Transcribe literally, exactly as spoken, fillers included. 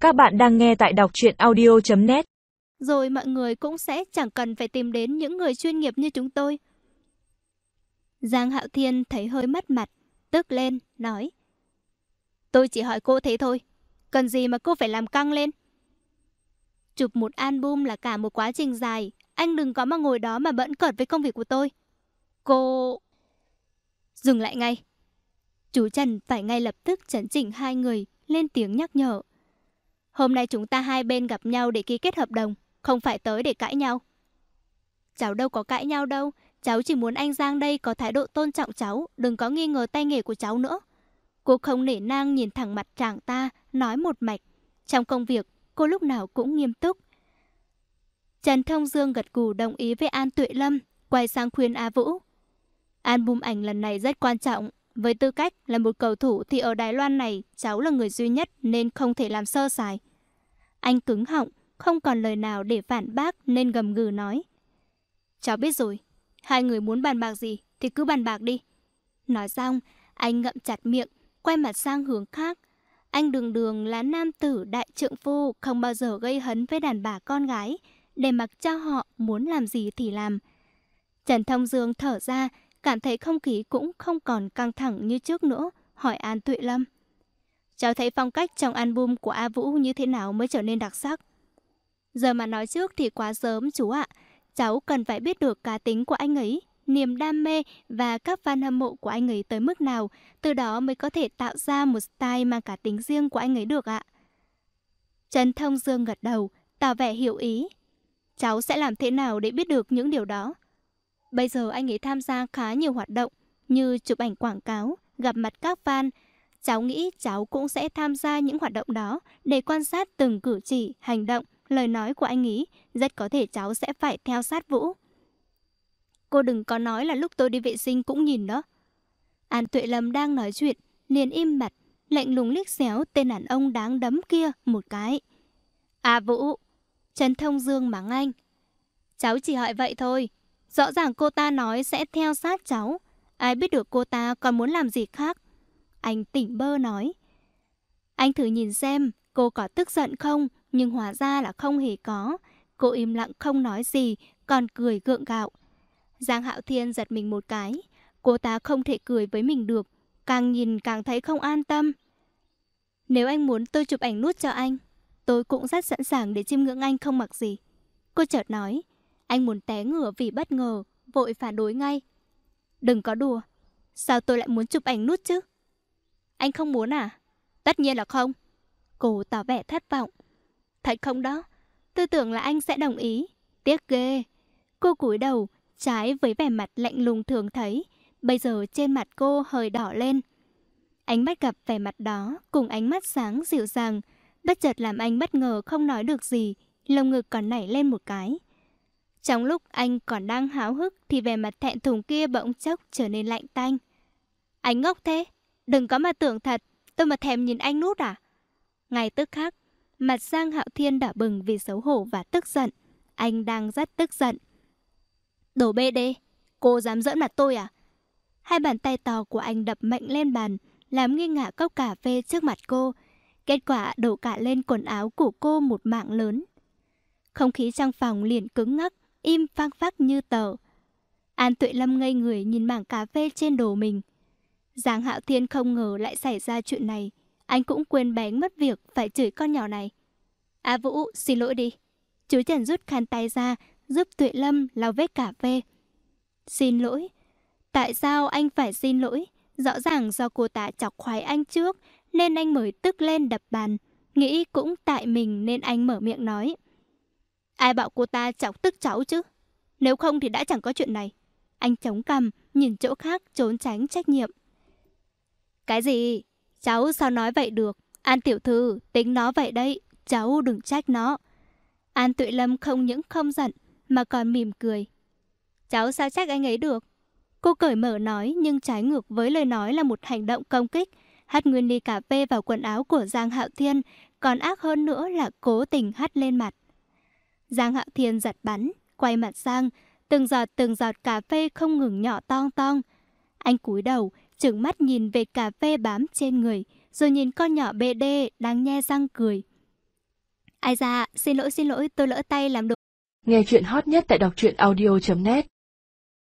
Các bạn đang nghe tại đọc truyện audio chấm net. Rồi mọi người cũng sẽ chẳng cần phải tìm đến những người chuyên nghiệp như chúng tôi. Giang Hạo Thiên thấy hơi mất mặt, tức lên, nói: Tôi chỉ hỏi cô thế thôi, cần gì mà cô phải làm căng lên. Chụp một album là cả một quá trình dài, anh đừng có mà ngồi đó mà bận cợt với công việc của tôi. Cô... Dừng lại ngay. Chú Trần phải ngay lập tức chấn chỉnh hai người, lên tiếng nhắc nhở. Hôm nay chúng ta hai bên gặp nhau để ký kết hợp đồng, không phải tới để cãi nhau. Cháu đâu có cãi nhau đâu, cháu chỉ muốn anh Giang đây có thái độ tôn trọng cháu, đừng có nghi ngờ tay nghề của cháu nữa. Cô không nể nang nhìn thẳng mặt chàng ta, nói một mạch. Trong công việc, cô lúc nào cũng nghiêm túc. Trần Thông Dương gật gù đồng ý với An Tuệ Lâm, quay sang khuyên A Vũ. Album ảnh lần này rất quan trọng. Với tư cách là một cầu thủ thì ở Đài Loan này cháu là người duy nhất nên không thể làm sơ sài. Anh cứng họng, không còn lời nào để phản bác nên gầm gừ nói. Cháu biết rồi, hai người muốn bàn bạc gì thì cứ bàn bạc đi. Nói xong, anh ngậm chặt miệng, quay mặt sang hướng khác. Anh đường đường là nam tử đại trượng phu, không bao giờ gây hấn với đàn bà con gái, để mặc cho họ muốn làm gì thì làm. Trần Thông Dương thở ra, cảm thấy không khí cũng không còn căng thẳng như trước nữa, hỏi An Tuệ Lâm. Cháu thấy phong cách trong album của A Vũ như thế nào mới trở nên đặc sắc? Giờ mà nói trước thì quá sớm chú ạ. Cháu cần phải biết được cá tính của anh ấy, niềm đam mê và các fan hâm mộ của anh ấy tới mức nào, từ đó mới có thể tạo ra một style mang cả tính riêng của anh ấy được ạ. Trần Thông Dương gật đầu, tỏ vẻ hiểu ý. Cháu sẽ làm thế nào để biết được những điều đó? Bây giờ anh ấy tham gia khá nhiều hoạt động như chụp ảnh quảng cáo, gặp mặt các fan. Cháu nghĩ cháu cũng sẽ tham gia những hoạt động đó để quan sát từng cử chỉ, hành động, lời nói của anh ấy. Rất có thể cháu sẽ phải theo sát Vũ. Cô đừng có nói là lúc tôi đi vệ sinh cũng nhìn đó. An Tuệ Lâm đang nói chuyện, liền im bặt, lạnh lùng liếc xéo tên đàn ông đáng đấm kia một cái. À Vũ, Trần Thông Dương mắng anh. Cháu chỉ hỏi vậy thôi. Rõ ràng cô ta nói sẽ theo sát cháu. Ai biết được cô ta còn muốn làm gì khác. Anh tỉnh bơ nói. Anh thử nhìn xem cô có tức giận không. Nhưng hóa ra là không hề có. Cô im lặng không nói gì, còn cười gượng gạo. Giang Hạo Thiên giật mình một cái. Cô ta không thể cười với mình được. Càng nhìn càng thấy không an tâm. Nếu anh muốn tôi chụp ảnh nút cho anh, tôi cũng rất sẵn sàng để chiêm ngưỡng anh không mặc gì. Cô chợt nói. Anh muốn té ngửa vì bất ngờ, vội phản đối ngay. Đừng có đùa. Sao tôi lại muốn chụp ảnh nút chứ? Anh không muốn à? Tất nhiên là không. Cô tỏ vẻ thất vọng. Thật không đó? Tôi tưởng là anh sẽ đồng ý. Tiếc ghê. Cô cúi đầu, trái với vẻ mặt lạnh lùng thường thấy. Bây giờ trên mặt cô hơi đỏ lên. Ánh mắt gặp vẻ mặt đó cùng ánh mắt sáng dịu dàng, bất chợt làm anh bất ngờ không nói được gì. Lồng ngực còn nảy lên một cái. Trong lúc anh còn đang háo hức thì vẻ mặt thẹn thùng kia bỗng chốc trở nên lạnh tanh. Anh ngốc thế, đừng có mà tưởng thật, tôi mà thèm nhìn anh nút à? Ngay tức khắc, mặt Giang Hạo Thiên đỏ bừng vì xấu hổ và tức giận. Anh đang rất tức giận. Đồ bê đê, cô dám giỡn mặt tôi à? Hai bàn tay to của anh đập mạnh lên bàn, làm nghiêng ngả cốc cà phê trước mặt cô. Kết quả đổ cả lên quần áo của cô một mảng lớn. Không khí trong phòng liền cứng ngắc, im phăng phắc như tờ. An Tuệ Lâm ngây người nhìn mảng cà phê trên đồ mình. Giang Hạo Thiên không ngờ lại xảy ra chuyện này. Anh cũng quên bén mất việc phải chửi con nhỏ này. À Vũ, xin lỗi đi. Chú Trần rút khăn tay ra, giúp Tuệ Lâm lau vết cà phê. Xin lỗi? Tại sao anh phải xin lỗi? Rõ ràng do cô ta chọc khoái anh trước, nên anh mới tức lên đập bàn. Nghĩ cũng tại mình nên anh mở miệng nói. Ai bảo cô ta chọc tức cháu chứ? Nếu không thì đã chẳng có chuyện này. Anh chống cằm, nhìn chỗ khác trốn tránh trách nhiệm. Cái gì? Cháu sao nói vậy được? An tiểu thư, tính nó vậy đấy, cháu đừng trách nó. An Tuệ Lâm không những không giận mà còn mỉm cười. Cháu sao trách anh ấy được? Cô cởi mở nói nhưng trái ngược với lời nói là một hành động công kích. Hắt nguyên ly cà phê vào quần áo của Giang Hạo Thiên, còn ác hơn nữa là cố tình hắt lên mặt. Giang Hạo Thiên giật bắn, quay mặt sang, từng giọt từng giọt cà phê không ngừng nhỏ tong tong. Anh cúi đầu, trừng mắt nhìn về cà phê bám trên người, rồi nhìn con nhỏ bê đê đang nhe răng cười. Ai da, xin lỗi xin lỗi, tôi lỡ tay làm đồ. Nghe chuyện hot nhất tại đọc truyện audio chấm net